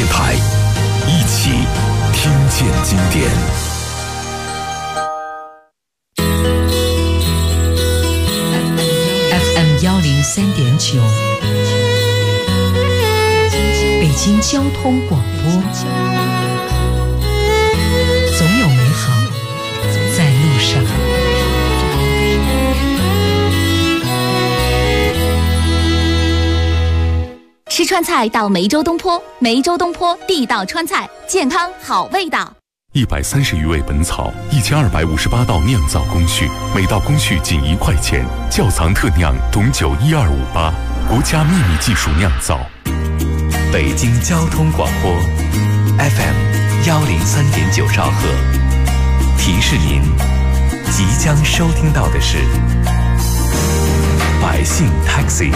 电台，一起听见经典。 FM103.9，北京交通广播，总有美好在路上。 吃川菜到梅州东坡，梅州东坡地道川菜，健康好味道。 130余味本草，1258道酿造工序，每道工序仅1块钱。窖藏特酿董酒1258，国家秘密技术酿造。 北京交通广播 FM103.9兆赫，提示您即将收听到的是百姓 Taxi。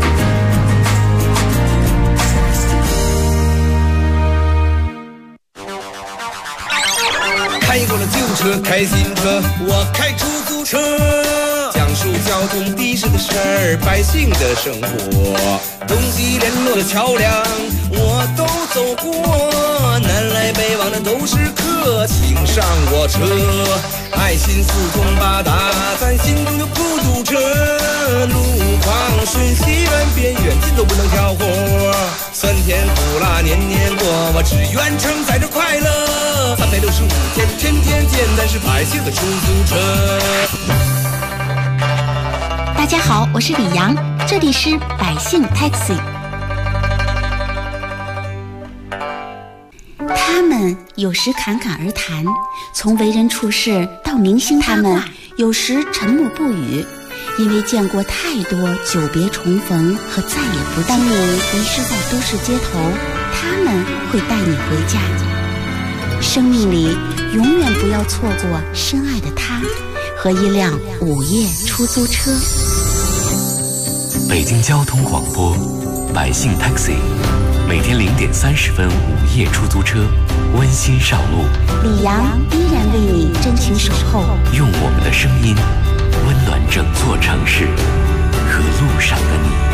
开过了旧车，开新车，我开出租车，讲述交通的士的事儿，百姓的生活，东西联络的桥梁我都走过，南来北往的都是客，请上我车，爱心四通八达，咱心中就不堵车，路况瞬息万变，远近都不能挑活，酸甜苦辣年年过，我只愿承载着快乐，365天天天见，咱是百姓的出租车。 大家好，我是李阳，这里是百姓 Taxi。 他们有时侃侃而谈，从为人处事到明星他们有时沉默不语，因为见过太多久别重逢和再也不当你迷失在都市街头，他们会带你回家。生命里永远不要错过深爱的他和一辆午夜出租车。 北京交通广播百姓 Taxi， 每天0点30分午夜出租车，温馨上路。 李阳依然为你真情守候， 用我们的声音温暖整座城市和路上的你。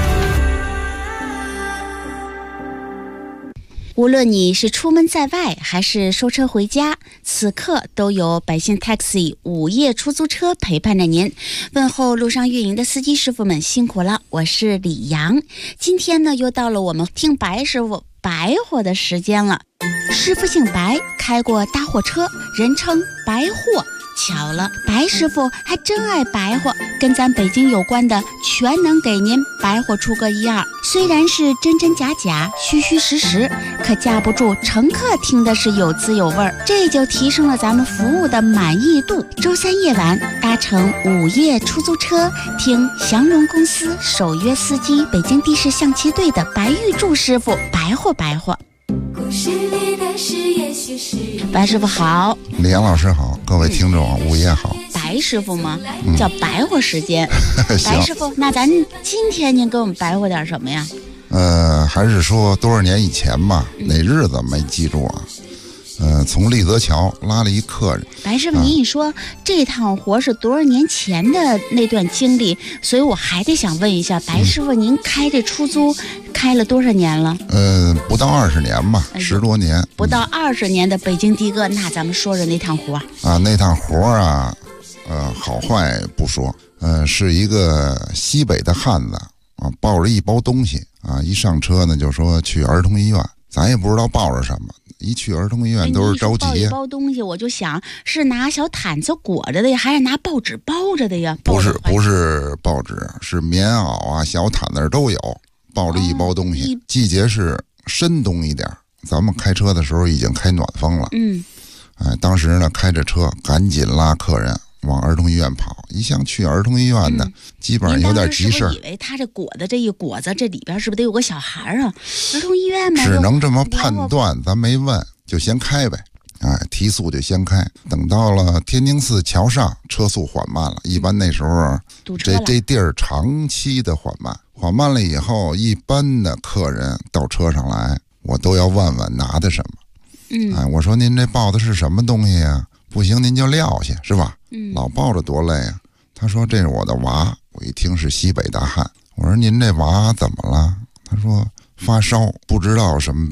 无论你是出门在外还是收车回家，此刻都有百姓 Taxi 午夜出租车陪伴着您。问候路上运营的司机师傅们辛苦了，我是李阳。今天呢，又到了我们听白师傅白活的时间了。师傅姓白，开过大货车，人称白货。巧了，白师傅还真爱白活，跟咱北京有关的全能给您白活出个一二。虽然是真真假假，虚虚实实，可架不住乘客听的是有滋有味儿，这就提升了咱们服务的满意度。周三夜晚搭乘午夜出租车，听祥荣公司首约司机北京的士象棋队的白玉柱师傅白活白活。故事里的事也许是白师傅好， 李阳老师好，各位听众午夜好。 白师傅吗？叫白活时间。白师傅，那咱今天您给我们白活点什么呀？ 还是说多少年以前吧，哪日子没记住啊？从立泽桥拉了一客人。 白师傅，您一说这趟活是多少年前的那段经历，所以我还得想问一下，白师傅，您开这出租开了多少年了？ 不到20年吧，10多年。 不到20年的北京的哥，那咱们说说那趟活啊。那趟活啊，好坏不说，是一个西北的汉子啊，抱着一包东西啊，一上车呢就说去儿童医院，咱也不知道抱着什么。一去儿童医院都是着急呀。 抱一包东西，我就想是拿小毯子裹着的呀，还是拿报纸包着的呀？ 不是报纸，是棉袄啊、小毯子都有，抱着一包东西。季节是深冬一点，咱们开车的时候已经开暖风了。当时呢开着车赶紧拉客人往儿童医院跑。一向去儿童医院的，基本上有点急事。 以为他这裹的这一裹子，这里边是不是得有个小孩啊？儿童医院嘛， 只能这么判断，咱没问，就先开呗。提速就先开。等到了天宁寺桥上，车速缓慢了。一般那时候这地儿长期的缓慢了以后，一般的客人到车上来，我都要问问拿的什么。我说您这抱的是什么东西呀？不行您就撂下，是吧？老抱着多累啊。他说这是我的娃。我一听是西北大汉，我说您这娃怎么了？他说发烧，不知道什么病。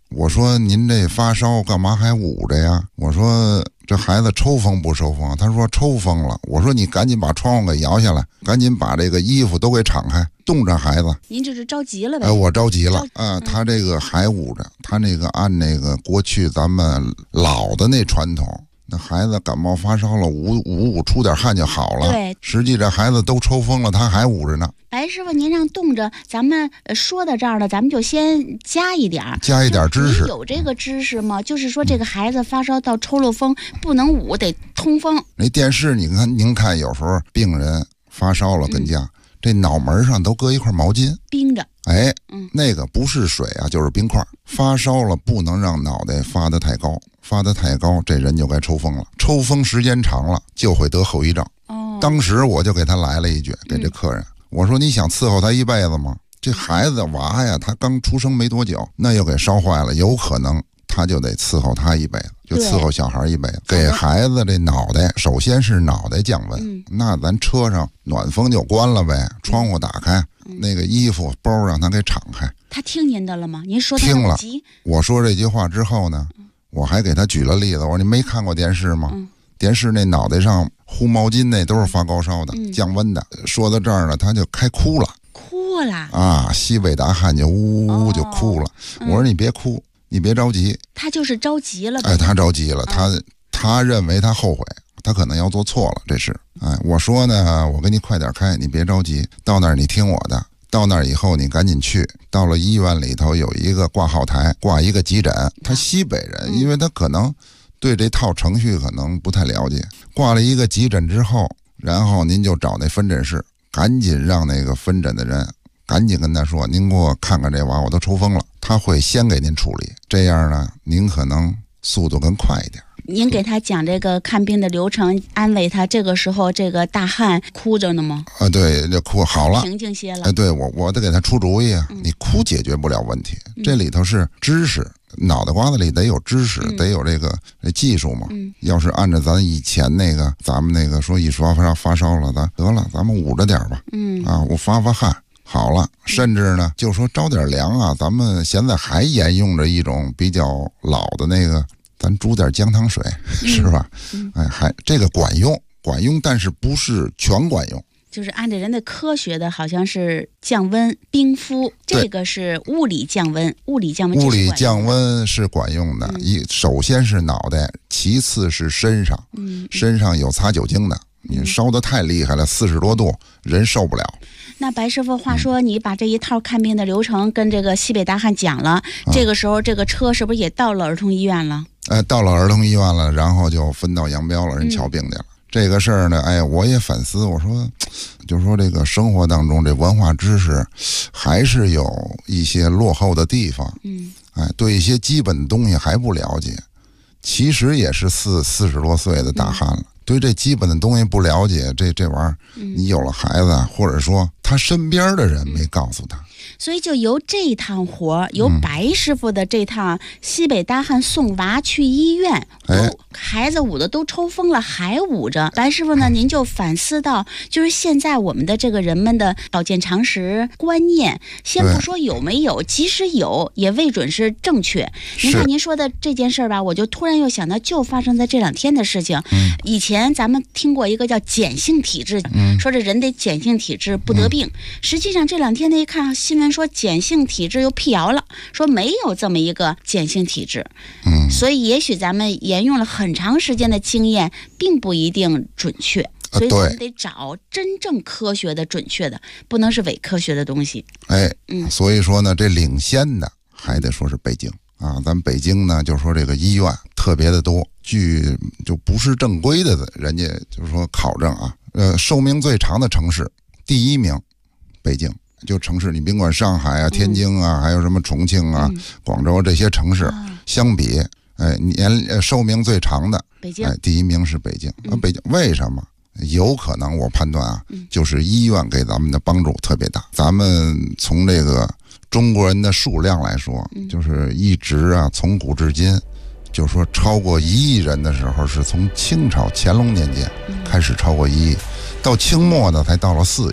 我说您这发烧干嘛还捂着呀？我说这孩子抽风不抽风？他说抽风了。我说你赶紧把窗户给摇下来，赶紧把这个衣服都给敞开，冻着孩子。 您这是着急了呗？ 我着急了啊！他这个还捂着，他那个按那个过去咱们老的那传统，那孩子感冒发烧了，捂出点汗就好了。 对， 实际这孩子都抽风了，他还捂着呢。 白师傅，您让冻着，咱们说到这儿了，咱们就先加一点知识。有这个知识吗？就是说这个孩子发烧到抽了风，不能捂，得通风。 那电视您看，有时候病人发烧了跟家，这脑门上都搁一块毛巾冰着。 那个不是水啊，就是冰块。发烧了不能让脑袋发得太高，发得太高这人就该抽风了。抽风时间长了就会得后遗症。当时我就给他来了一句，给这客人。我说你想伺候他一辈子吗？这孩子娃呀，他刚出生没多久，那又给烧坏了，有可能他就得伺候他一辈子，就伺候小孩一辈子。给孩子这脑袋，首先是脑袋降温，那咱车上暖风就关了呗，窗户打开，那个衣服包让他给敞开。 他听您的了吗？您说他听了。我说这句话之后呢，我还给他举了例子，我说你没看过电视吗？电视那脑袋上糊毛巾那都是发高烧的，降温的。说到这儿呢，他就开哭了啊，西北大汉就呜就哭了。我说你别哭，你别着急。 他就是着急了。 他着急了，他认为他后悔，他可能要做错了，这是。我说呢，我给你快点开，你别着急，到那儿你听我的。到那儿以后你赶紧去，到了医院里头有一个挂号台，挂一个急诊。他西北人，因为他可能对这套程序可能不太了解，挂了一个急诊之后，然后您就找那分诊室，赶紧让那个分诊的人赶紧跟他说，您给我看看这娃，我都抽风了。他会先给您处理，这样呢您可能速度更快一点。 您给他讲这个看病的流程，安慰他。这个时候这个大汉哭着呢吗？ 对，这哭好了， 平静些了。 对，我得给他出主意啊。你哭解决不了问题，这里头是知识，脑袋瓜子里得有知识，得有这个技术嘛。要是按照咱以前那个，咱们那个说一说发烧了，得了，咱们捂着点吧。我发汗好了，甚至呢就说着点凉啊。咱们现在还沿用着一种比较老的那个，咱煮点姜汤水，是吧？还这个管用，但是不是全管用。 就是按照人的科学的，好像是降温冰敷，这个是物理降温。物理降温是管用的。首先是脑袋，其次是身上。身上有擦酒精的，你烧得太厉害了，40多度，人受不了。 那白师傅，话说你把这一套看病的流程跟这个西北大汉讲了，这个时候这个车是不是也到了儿童医院了？ 到了儿童医院了，然后就分道扬镳了，人瞧病去了。这个事儿呢，我也反思，我说，就是说这个生活当中这文化知识还是有一些落后的地方。对一些基本的东西还不了解。其实也是40多岁的大汉了，对这基本的东西不了解，这玩意儿，你有了孩子，或者说他身边的人没告诉他。 所以就由这趟活，由白师傅的这趟西北大汉送娃去医院，孩子捂的都抽风了还捂着。白师傅呢，您就反思到，就是现在我们的这个人们的保健常识观念，先不说有没有，即使有也未准是正确。您看您说的这件事吧，我就突然又想到就发生在这2天的事情。以前咱们听过一个叫碱性体质，说这人得碱性体质不得病。实际上这2天呢，一看新闻说碱性体质又辟谣了，说没有这么一个碱性体质。所以也许咱们沿用了很长时间的经验并不一定准确，所以咱们得找真正科学的准确的，不能是伪科学的东西。 所以说呢，这领先的还得说是北京啊。咱北京呢，就说这个医院特别的多，据就不是正规的人家就是说考证啊，寿命最长的城市第1名北京。就城市，你甭管上海啊、天津啊，还有什么重庆啊、广州这些城市相比，寿命最长的北京， 第1名是北京。北京为什么？有可能我判断啊，就是医院给咱们的帮助特别大。咱们从这个中国人的数量来说，就是一直啊，从古至今，就是说超过1亿人的时候，是从清朝乾隆年间开始超过1亿，到清末呢才到了4亿。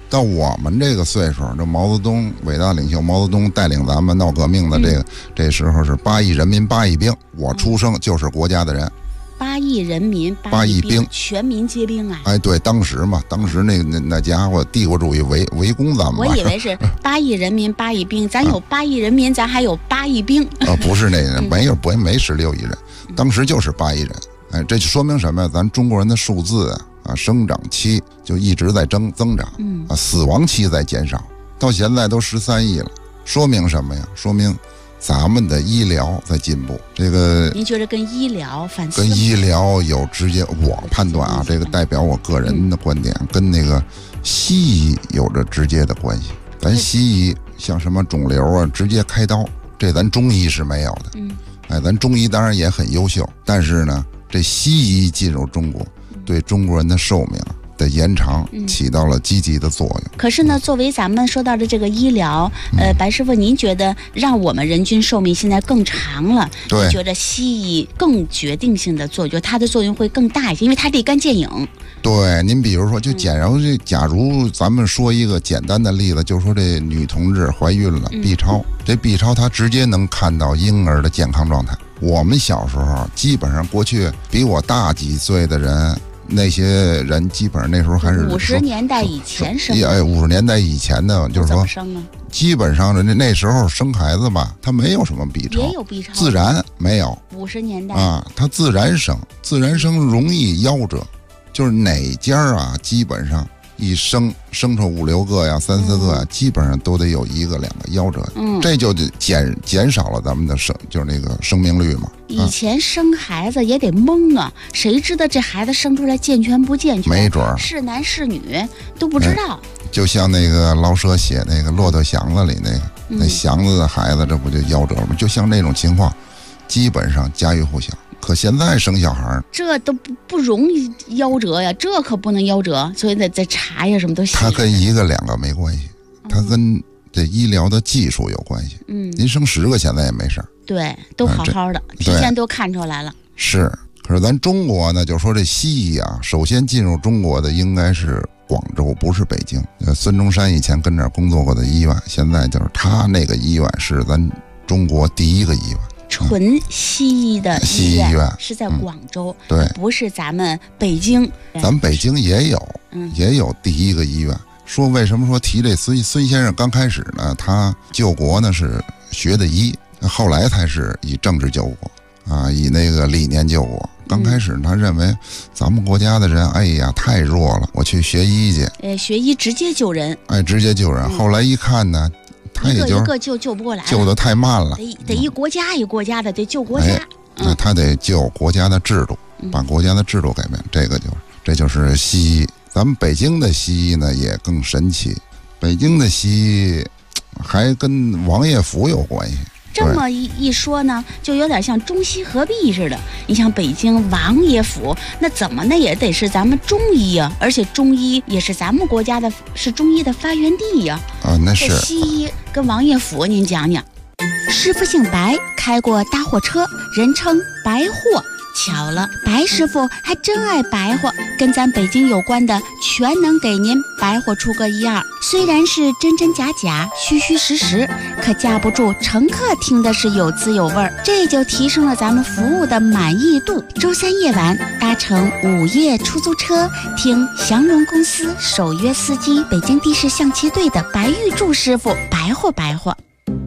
到我们这个岁数，这毛泽东伟大领袖毛泽东带领咱们闹革命的这时候是8亿人民8亿兵，我出生就是国家的人。 8亿人民8亿兵，全民皆兵啊！ 哎，对，当时那家伙帝国主义围攻咱们。 我以为是8亿人民8亿兵，咱有8亿人民，咱还有8亿兵。 不是那个，没16亿人，当时就是8亿人。哎，这就说明什么呀？咱中国人的数字生长期就一直在增长，死亡期在减少，到现在都13亿了，说明什么呀？说明咱们的医疗在进步。这个您觉得跟医疗反思？ 跟医疗有直接，我判断啊，这个代表我个人的观点，跟那个西医有着直接的关系。咱西医像什么肿瘤啊，直接开刀，这咱中医是没有的。哎，咱中医当然也很优秀，但是呢，这西医进入中国，对中国人的寿命的延长起到了积极的作用。 可是呢，作为咱们说到的这个医疗，白师傅，您觉得让我们人均寿命现在更长了， 对， 你觉得西医更决定性的作用，它的作用会更大一些，因为它立竿见影。 对，您比如说，就假如咱们说一个简单的例子，就是说这女同志怀孕了，B 超，这 B 超它直接能看到婴儿的健康状态。我们小时候基本上，过去比我大几岁的人，那些人基本上那时候还是 50年代以前生 ，50年代以前的，就是说基本上那时候生孩子吧，他没有什么 B 超， 也有 B 超， 自然没有。 50年代他自然生容易夭折，就是哪家啊，基本上一生出5、6个呀，3、4个呀，基本上都得有1个2个夭折，这就减少了咱们的就是那个生命率嘛。 以前生孩子也得蒙啊，谁知道这孩子生出来健全不健全？ 没准是男是女都不知道。 就像那个老舍写那个《骆驼祥子》里那祥子的孩子，这不就夭折吗？就像那种情况，基本上家喻户晓。可现在生小孩这都不容易夭折呀，这可不能夭折，所以得查呀，什么都写。 它跟1个2个没关系，它跟这医疗的技术有关系。您生10个现在也没事， 对，都好好的，提前都看出来了。 是，可是咱中国呢，就说这西医啊，首先进入中国的应该是广州，不是北京。孙中山以前跟这儿工作过的医院，现在就是他那个医院是咱中国第1个医院。 纯西医的医院是在广州， 对， 不是咱们北京。 咱北京也有第1个医院。说为什么说提这孙先生？刚开始呢，他救国呢是学的医，后来才是以政治救国啊，以那个理念救国。刚开始他认为咱们国家的人，哎呀太弱了，我去学医去。 学医直接救人， 直接救人。后来一看呢，他也就一个救不过来， 救得太慢了， 得一国家一国家的得救国家。 他得救国家的制度，把国家的制度改变。这就是西医。咱们北京的西医呢也更神奇，北京的西医还跟王爷府有关系。 这么一说呢，就有点像中西合璧似的。你像北京王爷府，那怎么那也得是咱们中医啊，而且中医也是咱们国家的，是中医的发源地呀。 那是西医跟王爷府，您讲讲。师傅姓白，开过大货车，人称白货。巧了，白师傅还真爱白话，跟咱北京有关的全能给您白话出个1、2。虽然是真真假假、虚虚实实，可架不住乘客听的是有滋有味，这就提升了咱们服务的满意度。周3夜晚搭乘午夜出租车，听祥荣公司首约司机北京的士象棋队的白玉柱师傅白话。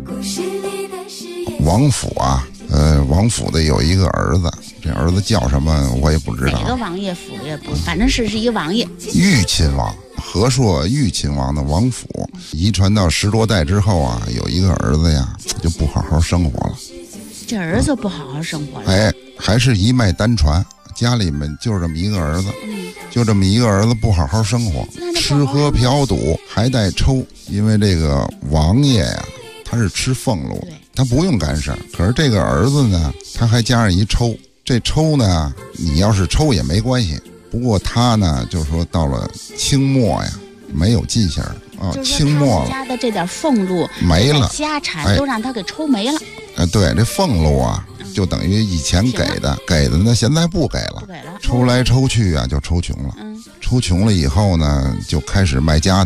王府啊，王府的有一个儿子，这儿子叫什么我也不知道。 哪个王爷府也不，反正是一个王爷。 豫亲王，和硕豫亲王的王府，遗传到10多代之后啊，有一个儿子呀，就不好好生活了。 这儿子不好好生活了， 还是一脉单传，家里面就这么一个儿子，就这么一个儿子不好好生活，吃喝嫖赌还带抽。因为这个王爷呀，他是吃俸禄的，他不用干事儿。可是这个儿子呢，他还加上一抽。这抽呢，你要是抽也没关系。不过他呢，就是说到了清末呀，没有进项啊，清末了， 家的这点俸禄没了， 家产都让他给抽没了。 对，这俸禄啊，就等于以前给的呢，现在不给了，抽来抽去啊，就抽穷了。抽穷了以后呢，就开始卖家当，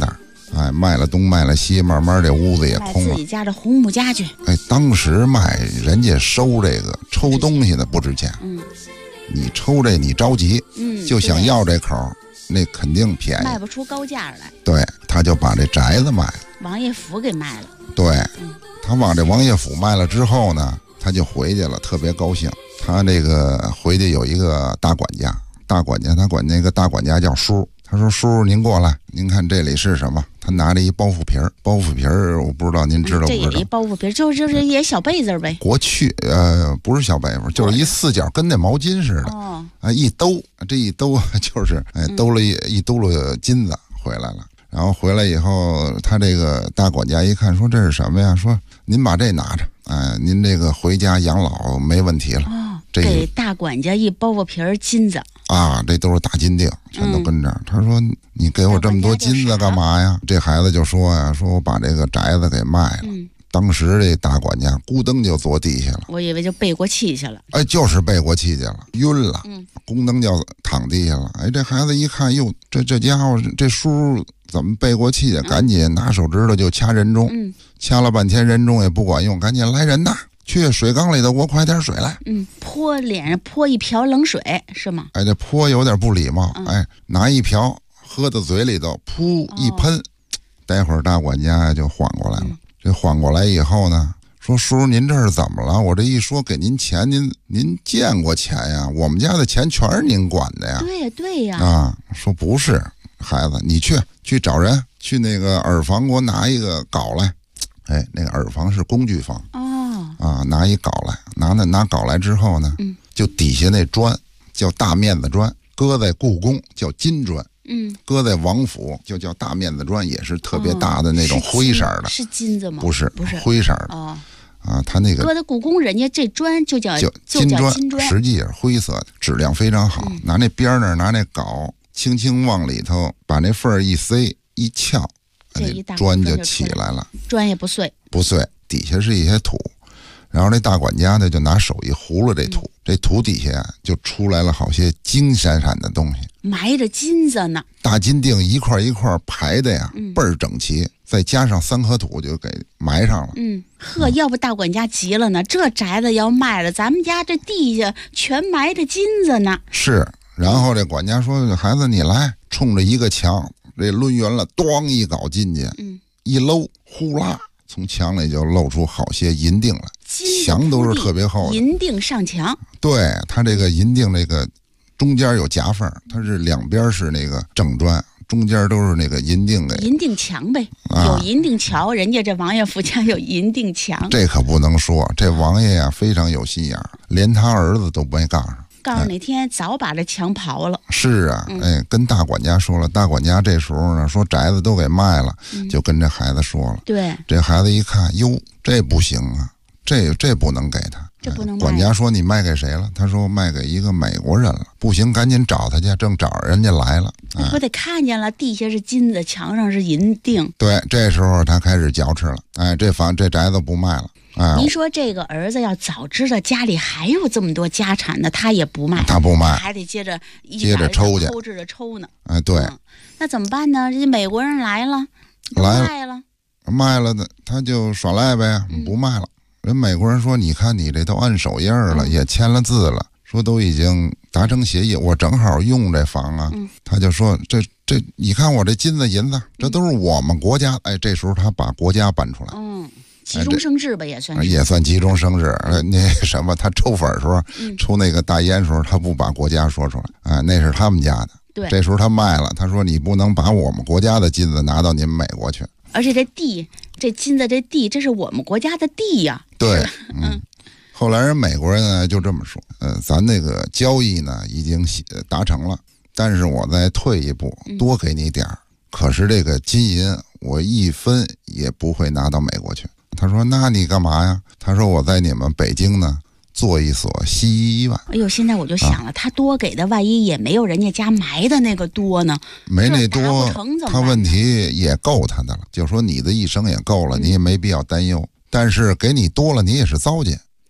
哎，卖了东卖了西，慢慢这屋子也空了。 自己家的红木家具。 哎，当时卖人家收这个抽东西的不值钱，你抽这你着急，就想要这口，那肯定便宜， 卖不出高价来。 对，他就把这宅子卖了， 王爷府给卖了。 对，他往这王爷府卖了之后呢，他就回去了，特别高兴。他这个回去有一个大管家，他管那个大管家叫叔。他说：“叔，您过来，您看这里是什么？”他拿着一包袱皮儿，我不知道您知道不知道？ 这也一包袱皮儿，就是也小被子呗。 过去不是小被子，就是一四角，跟那毛巾似的。一兜，这一兜就是兜了一兜了金子回来了。然后回来以后，他这个大管家一看，说这是什么呀？说您把这拿着，您这个回家养老没问题了。 给大管家一包袱皮儿金子啊，这都是大金锭，全都跟这儿。他说：“你给我这么多金子干嘛呀？”这孩子就说呀：“说我把这个宅子给卖了。”当时这大管家咕噔就坐地下了。 我以为就背过气去了。 哎，就是背过气去了，晕了。咕噔就躺地下了。哎，这孩子一看，哟，这家伙这叔怎么背过气去？赶紧拿手指头就掐人中。掐了半天人中也不管用，赶紧来人呐！去水缸里头给我快点水来。 泼脸上泼一瓢冷水是吗？ 哎，这泼有点不礼貌。哎，拿一瓢喝到嘴里头，噗一喷，待会儿大管家就缓过来了。这缓过来以后呢，说叔您这是怎么了？我这一说给您钱，您见过钱呀？我们家的钱全是您管的呀。 对呀。 啊，说不是，孩子，你去找人，去那个耳房给我拿一个镐来。哎，那个耳房是工具房。拿一镐来，拿镐来之后呢，就底下那砖叫大面子砖，搁在故宫叫金砖，搁在王府就叫大面子砖，也是特别大的那种灰色的。 是金子吗？ 不是灰色的。他那个搁在故宫，人家这砖就叫金砖， 砖， 实际是灰色的，质量非常好。拿那边那儿拿那镐，轻轻往里头把那缝儿一塞一撬，那砖就起来了。 砖也不碎， 底下是一些土。然后这大管家呢，就拿手一葫芦这土，这土底下就出来了好些金闪闪的东西， 埋着金子呢。 大金锭一块一块排的呀，倍儿整齐，再加上3颗土就给埋上了。 要不大管家急了呢，这宅子要卖了，咱们家这地下全埋着金子呢。 是，然后这管家说：“孩子，你来，冲着一个墙，这抡圆了，咣一镐进去，一搂，呼啦。”从墙里就露出好些银锭来，墙都是特别厚的。 银锭上墙， 对，它这个银锭这个中间有夹缝，它是两边是那个正砖，中间都是那个银锭的。 银锭墙呗，有银锭桥，人家这王爷府家有银锭墙。 这可不能说，这王爷呀非常有心眼儿，连他儿子都没杠上。 告诉哪天早把这墙刨了。 是啊，跟大管家说了，大管家这时候呢说宅子都给卖了，就跟这孩子说了。 对， 这孩子一看，哟，这不行啊，这不能给他， 这不能卖。 管家说你卖给谁了？他说卖给一个美国人了。不行，赶紧找他去，正找人家来了。 不得看见了，地下是金子，墙上是银锭。 对，这时候他开始嚼吃了。哎，这宅子不卖了。 您说这个儿子要早知道家里还有这么多家产呢，他也不卖， 他不卖， 还得接着抽去， 偷着抽呢。 哎，对， 那怎么办呢？这美国人来了， 卖了的，他就耍赖呗，不卖了。人美国人说：“你看你这都按手印了，也签了字了，说都已经达成协议，我正好用这房啊。”他就说：“这，你看我这金子银子，这都是我们国家。”哎，这时候他把国家搬出来。 急中生智吧，也算是。 也算急中生智。那什么，他抽粉的时候，抽那个大烟的时候，他不把国家说出来，哎，那是他们家的。 对， 这时候他卖了，他说你不能把我们国家的金子拿到你们美国去。 而且这地，这金子这地，这是我们国家的地呀。 对，后来人美国人呢就这么说，咱那个交易呢已经达成了，但是我再退一步，多给你点儿。可是这个金银我一分也不会拿到美国去。他说那你干嘛呀？他说我在你们北京呢做一所西医院。 哎呦，现在我就想了，他多给的万一也没有人家家埋的那个多呢， 没那多，他问题也够他的了，就说你的一生也够了，你也没必要担忧。但是给你多了，你也是糟践。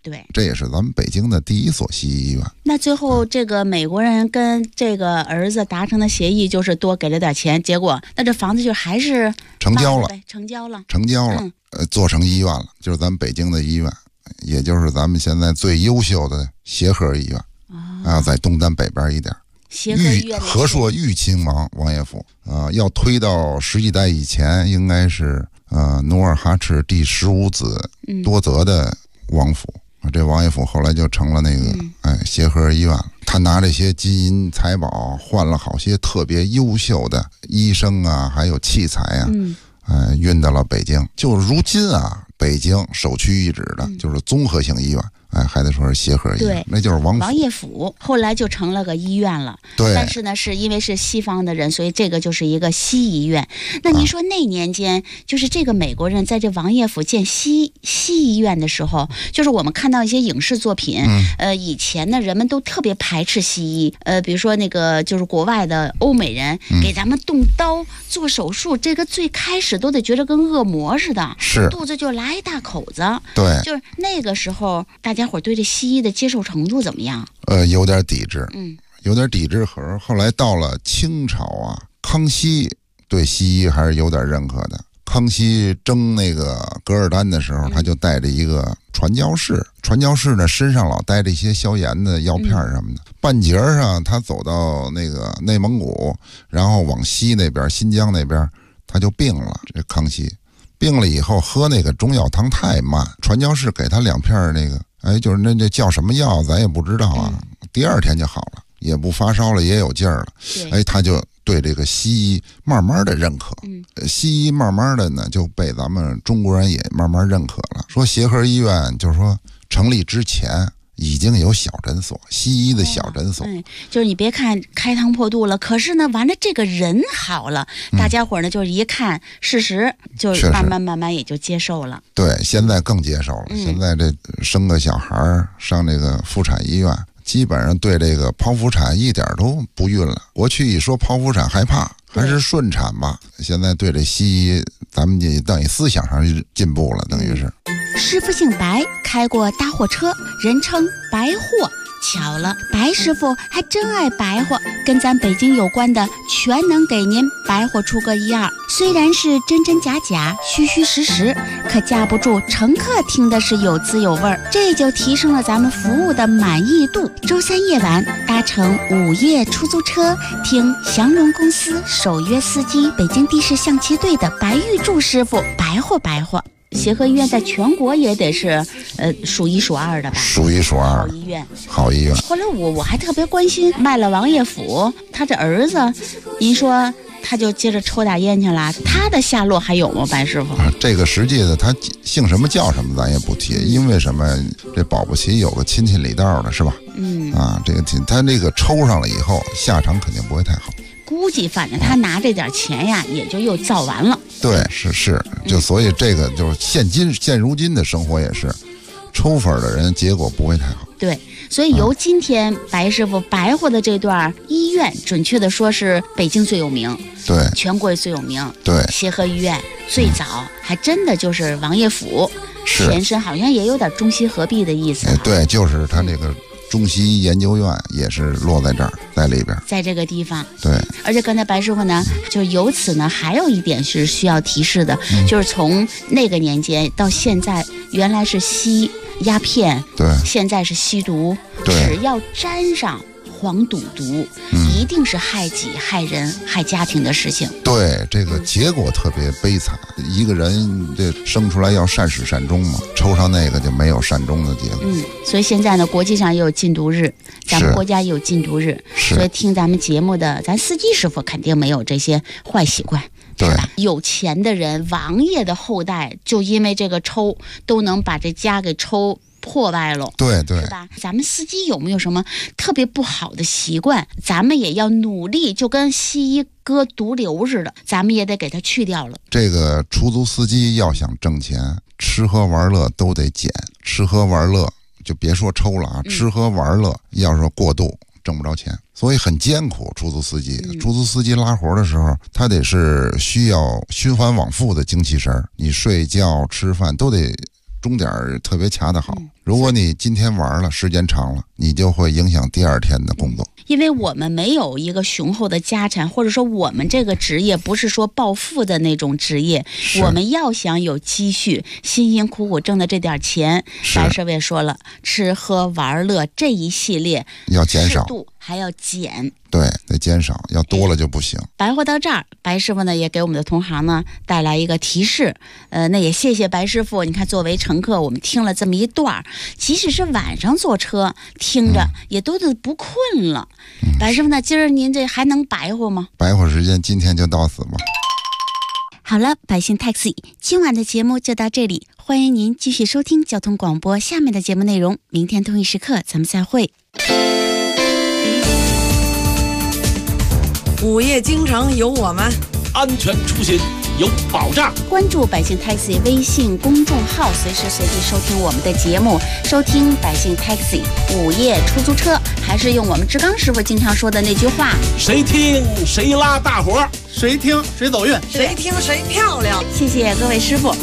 对， 这也是咱们北京的第一所西医医院。 那最后这个美国人跟这个儿子达成的协议就是多给了点钱，结果那这房子就还是成交了，做成医院了，就是咱们北京的医院，也就是咱们现在最优秀的协和医院。在东单北边一点。 协和医院和硕裕亲王爷府要推到10几代以前，应该是努尔哈赤第15子多泽的王府。这王爷府后来就成了那个协和医院了。他拿这些金银财宝换了好些特别优秀的医生啊，还有器材啊，运到了北京。就如今啊，北京首屈一指的就是综合性医院。还得说是协和医院，那就是王爷府，后来就成了个医院了。 对， 但是呢，是因为是西方的人，所以这个就是一个西医院。那您说那年间，就是这个美国人在这王爷府建西医院的时候，就是我们看到一些影视作品，以前呢人们都特别排斥西医，比如说那个就是国外的欧美人给咱们动刀做手术，这个最开始都得觉得跟恶魔似的， 是肚子就来一大口子。 对， 就是那个时候大家伙对这西医的接受程度怎么样？ 有点抵制，有点抵制。后来到了清朝啊，康熙对西医还是有点认可的。康熙征那个噶尔丹的时候，他就带着一个传教士，传教士呢身上老带着一些消炎的药片什么的。半截上他走到那个内蒙古，然后往西那边新疆那边，他就病了。这康熙病了以后喝那个中药汤太慢，传教士给他2片那个。就是那叫什么药咱也不知道啊，第2天就好了，也不发烧了，也有劲儿了。他就对这个西医慢慢的认可，西医慢慢的呢就被咱们中国人也慢慢认可了。说协和医院就是说成立之前已经有小诊所，西医的小诊所。 就是你别看开膛破肚了，可是呢，完了这个人好了，大家伙呢就是一看事实，就慢慢也就接受了。 对，现在更接受了。现在这生个小孩上这个妇产医院，基本上对这个剖腹产一点都不晕了。过去一说剖腹产害怕，还是顺产吧。现在对这西医，咱们也等于思想上进步了，等于是。 师傅姓白，开过大货车，人称白货。巧了，白师傅还真爱白话，跟咱北京有关的全能给您白话出个一二。虽然是真真假假、虚虚实实，可架不住乘客听的是有滋有味，这就提升了咱们服务的满意度。周3夜晚搭乘午夜出租车，听祥龙公司首约司机、北京的士象棋队的白玉柱师傅白话。协和医院在全国也得是数1数2的吧？ 数1数2，好医院。 后来我还特别关心，卖了王爷府，他这儿子，您说他就接着抽大烟去了，他的下落还有吗？白师傅， 这个实际的他姓什么叫什么咱也不提，因为什么？这保不齐有个亲戚里道的是吧？这个他这个抽上了以后，下场肯定不会太好。 估计反正他拿这点钱呀，也就又造完了。 对，是，就所以这个就是现如今的生活也是，抽粉的人结果不会太好。 对，所以由今天白师傅白活的这段医院，准确的说是北京最有名， 对， 全国最有名， 对， 协和医院最早还真的就是王爷府，前身好像也有点中西合璧的意思。 对，就是他这个。中西医研究院也是落在这儿，在里边，在这个地方。 对， 而且刚才白师傅呢，就由此呢，还有一点是需要提示的，就是从那个年间到现在，原来是吸鸦片， 对， 现在是吸毒，只要沾上黄赌毒，一定是害己、害人、害家庭的事情。 对，这个结果特别悲惨。一个人这生出来要善始善终嘛，抽上那个就没有善终的结果。 所以现在呢，国际上也有禁毒日，咱们国家也有禁毒日，所以听咱们节目的咱司机师傅肯定没有这些坏习惯。是吧？有钱的人，王爷的后代，就因为这个抽，都能把这家给抽破败了， 对， 是吧？咱们司机有没有什么特别不好的习惯？咱们也要努力，就跟西医割毒瘤似的，咱们也得给它去掉了。 这个出租司机要想挣钱，吃喝玩乐都得减，吃喝玩乐就别说抽了啊，吃喝玩乐要是过度挣不着钱，所以很艰苦。出租司机拉活的时候，他得是需要循环往复的精气神，你睡觉吃饭都得钟点特别掐得好。如果你今天玩了，时间长了，你就会影响第二天的工作。 因为我们没有一个雄厚的家产，或者说我们这个职业不是说暴富的那种职业，我们要想有积蓄，辛辛苦苦挣的这点钱，白师傅也说了，吃喝玩乐这一系列要减少， 适度还要减。 对，得减少，要多了就不行。 白话到这儿，白师傅呢也给我们的同行呢带来一个提示。那也谢谢白师傅。你看，作为乘客，我们听了这么一段，即使是晚上坐车听着，也都不困了。白师傅呢，今儿您这还能白活吗？ 白活时间今天就到此吧。 好了，百姓 Taxi 今晚的节目就到这里，欢迎您继续收听交通广播下面的节目内容。明天同一时刻咱们再会。 午夜京城有我们， 安全出行有保障。 关注百姓 Taxi 微信公众号，随时随地收听我们的节目，收听百姓 Taxi 午夜出租车，还是用我们志刚师傅经常说的那句话： 谁听谁拉大伙， 谁听谁走运， 谁听谁漂亮。 谢谢各位师傅。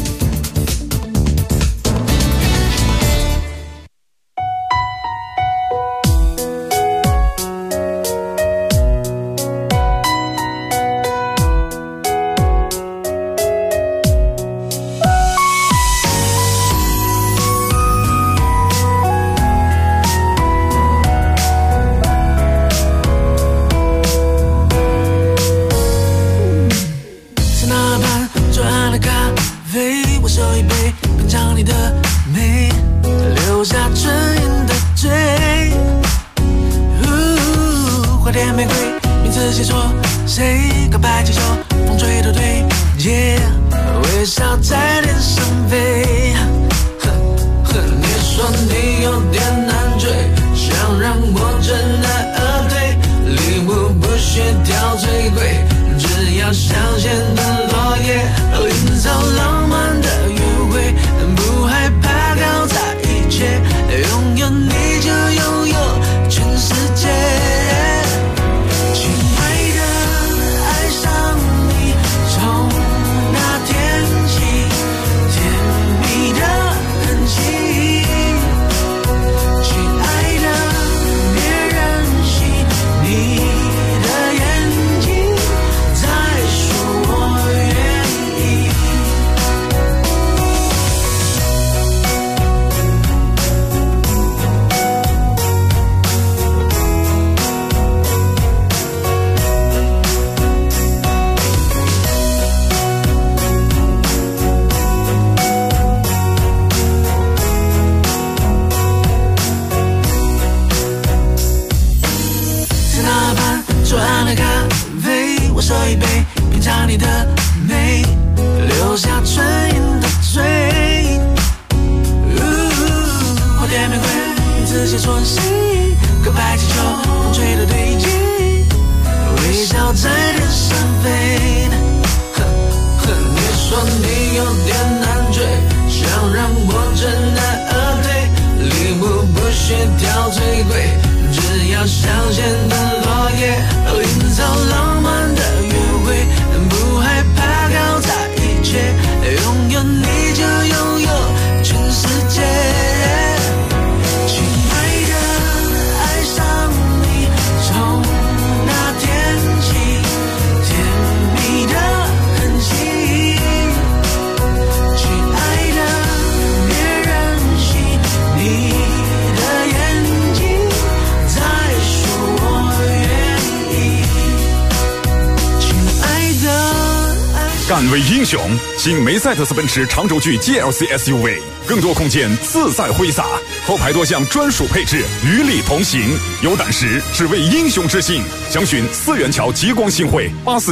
敢为英雄，新梅赛德斯奔驰长轴距 GLC SUV， 更多空间自在挥洒，后排多项专属配置与你同行。有胆识，只为英雄之心。详询4元桥极光新汇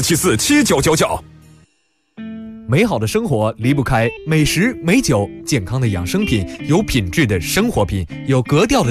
84747999。 美好的生活离不开美食美酒，健康的养生品，有品质的生活品，有格调的